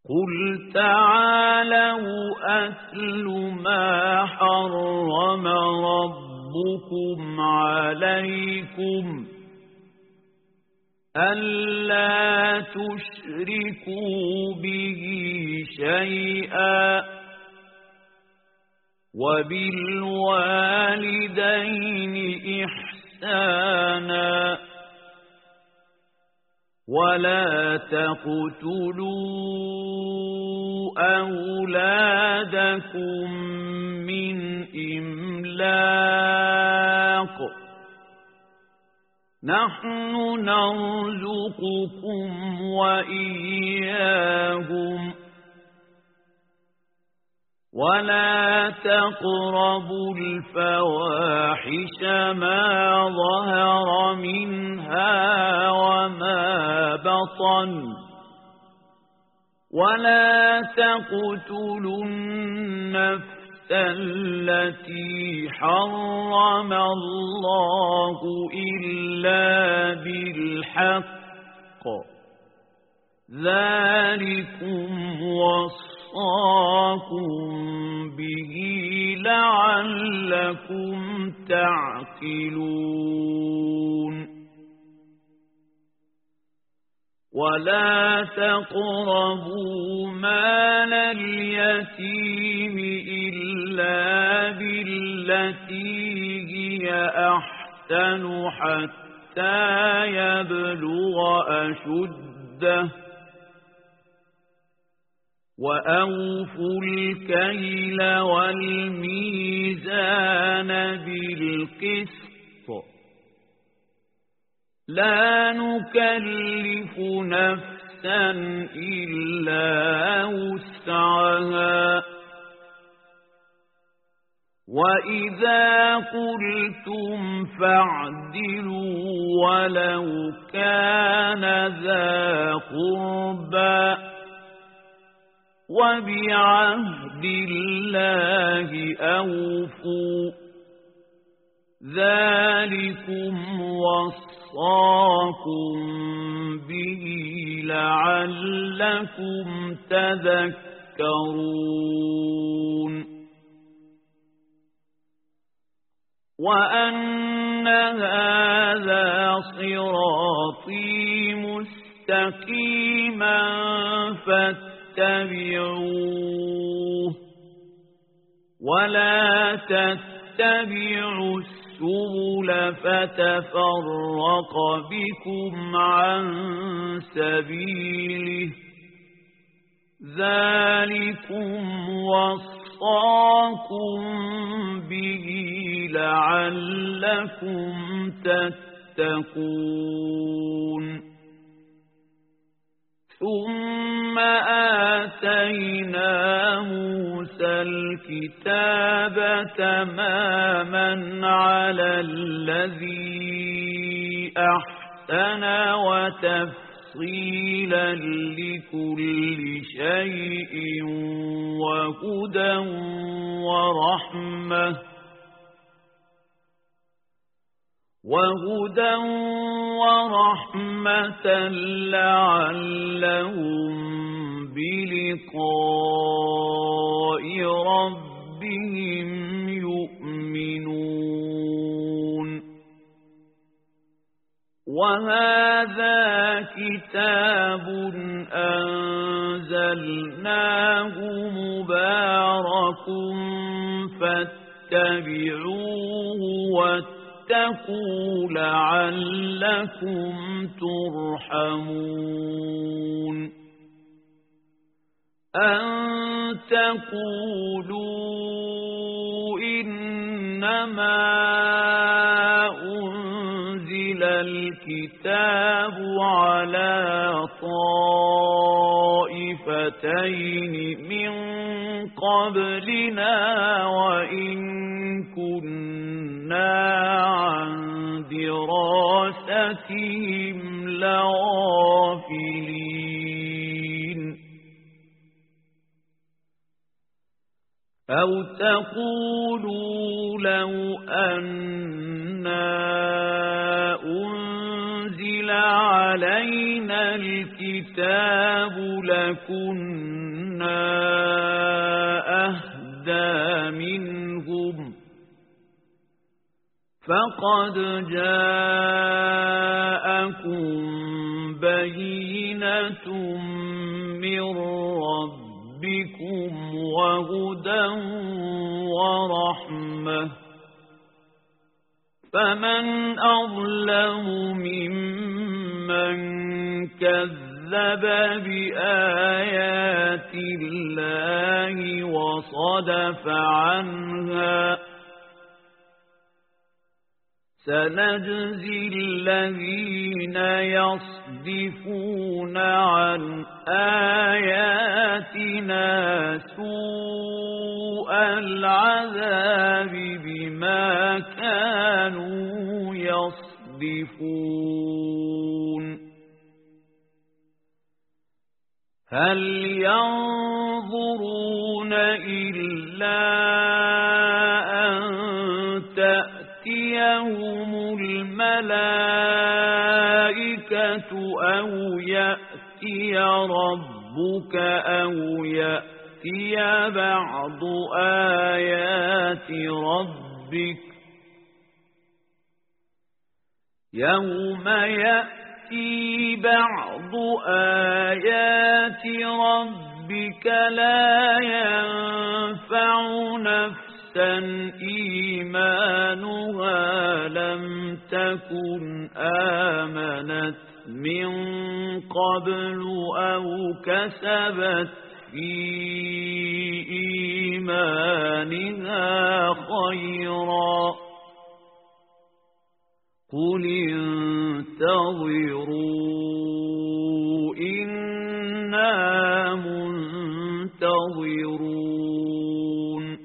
قُلْ تَعَالَوْا أَتْلُ مَا حَرَّمَ رَبُّكُمْ عَلَيْكُمْ أَلَّا تُشْرِكُوا بِهِ شَيْئًا وَبِالْوَالِدَيْنِ إِحْسَانًا وَلَا تَقْتُلُوا أَوْلَادَكُمْ مِنْ إِمْلَاقٍ نَحْنُ نَرْزُقُكُمْ وَإِيَّاهُمْ وَلَا تَقْرَبُوا الْفَوَاحِشَ مَا ظَهَرَ مِنْهَا وَمَا بَطَنَ وَلَا تَقْتُلُوا النَّفْسَ الَّتِي حَرَّمَ اللَّهُ إِلَّا بِالْحَقِّ ذَلِكُمْ وَصَّاكُمْ بِهِ لَعَلَّكُمْ تَعْقِلُونَ وَلَا تَقْرَبُوا مَالَ الْيَتِيمِ إِلَّا بِالَّتِي هِيَ أَحْسَنُ حَتَّى يَبْلُغَ أَشُدَّهُ وَأَوْفُوا الْكَيْلَ وَالْمِيزَانَ بِالْقِسْطِ لَا نُكَلِّفُ نَفْسًا إِلَّا وُسْعَهَا وَإِذَا قُلْتُمْ فَاعْدِلُوا وَلَوْ كَانَ ذَا قُرْبَى وَبِعَهْدِ اللَّهِ أَوْفُوا ذَلِكُمْ وَصَّاكُمْ بِهِ لَعَلَّكُمْ تَذَكَّرُونَ وَأَنَّ هَذَا صِرَاطِي مُسْتَقِيمًا فاتبعوه ولا تتبعوا السبل فتفرق بكم عن سبيله ذلكم وصاكم به لعلكم تتقون ثم آتينا موسى الكتاب تماما على الذي أحسن وتفصيلا لكل شيء وهدى ورحمة لعلهم بلقاء ربهم يؤمنون وهذا كتاب أنزلناه مبارك فاتبعوه واتقوا لعلكم ترحمون أن تقولوا إنما أنزل الكتاب على طائفتين من قبلنا وإن كنا عن دراستهم لغافلين أو تقولوا لو أنا أنزل علينا علينا الكتاب لكنا أهدى منهم فقد جاءكم بينة من ربكم وهدى ورحمة فمن أظلم ممن كذب بآيات الله وصدف عنها سنجزي الذين يصدفون عن آياتنا سوء العذاب بما كانوا يصدفون هل ينظرون إلا أن تأتيهم الملائكة أو يأتي ربك أو يأتي بعض آيات ربك يوم يأتي بعض آيات ربك لا ينفع نفسا إيمانها لم تكن آمنت من قبل أو كسبت في إيمانها خيرا قل انتظروا إنا منتظرون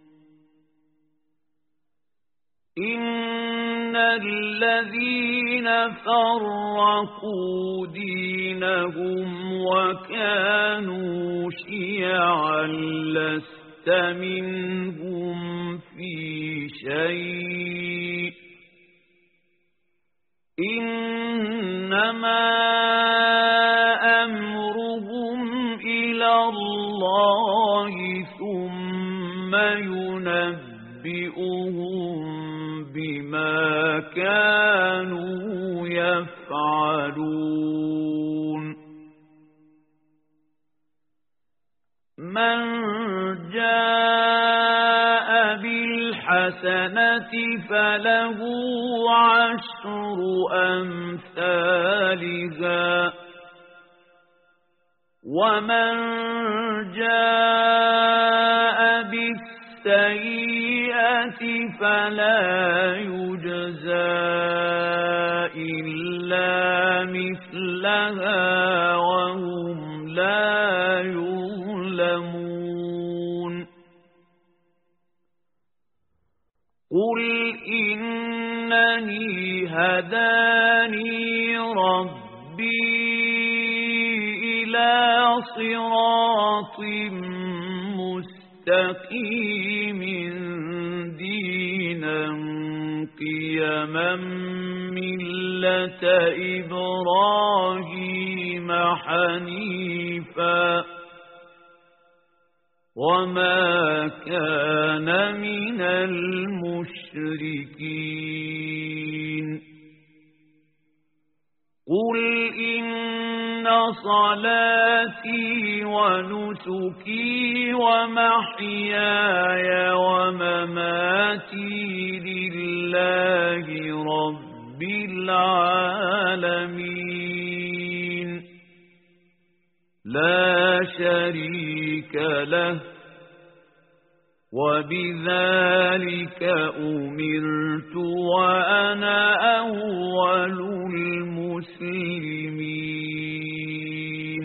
إن الذين فرقوا دينهم وكانوا شيعا لست منهم في شيء إنما أمرهم إلى الله ثم ينبئهم بما كانوا يفعلون من جاء بالحسنة فله عشر أمثالها ومن جاء بالسيئة فلا يجزى إلا مثلها وهم لا يظلمون قل إنني هداني ربي إلى صراط مستقيم دينا قيما ملة إبراهيم حنيفا وما كان من المشركين قل إن صلاتي ونسكي ومحياي ومماتي لله رب العالمين لا شريك له وبذلك أمرت وأنا أول المسلمين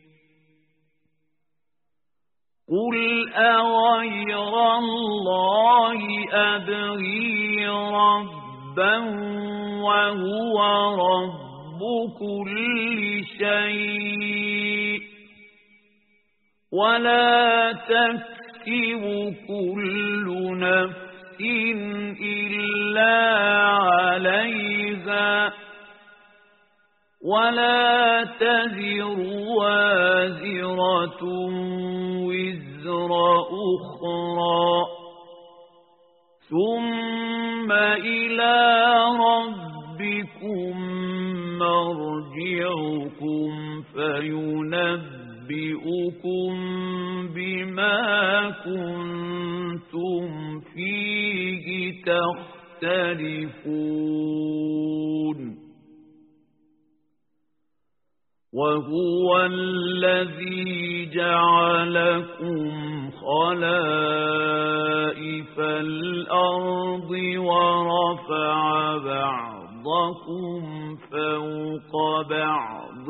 قل أغير الله أبغي ربا وهو رب كل شيء ولا تكسب كل نفس إلا عليها ولا تزر وازرة وزر أخرى ثم إلى ربكم مرجعكم فينبئكم بما كنتم فيه تختلفون وهو الذي جعلكم خلائف الأرض ورفع بعضكم فوق بعض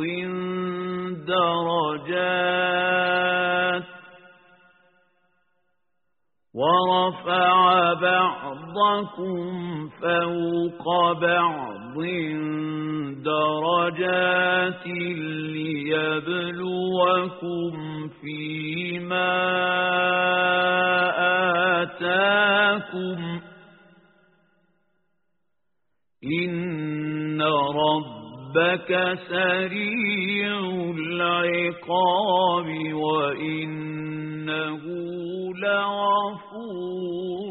درجات ليبلوكم فيما آتاكم إن ربك سريع العقاب وإنه لغفور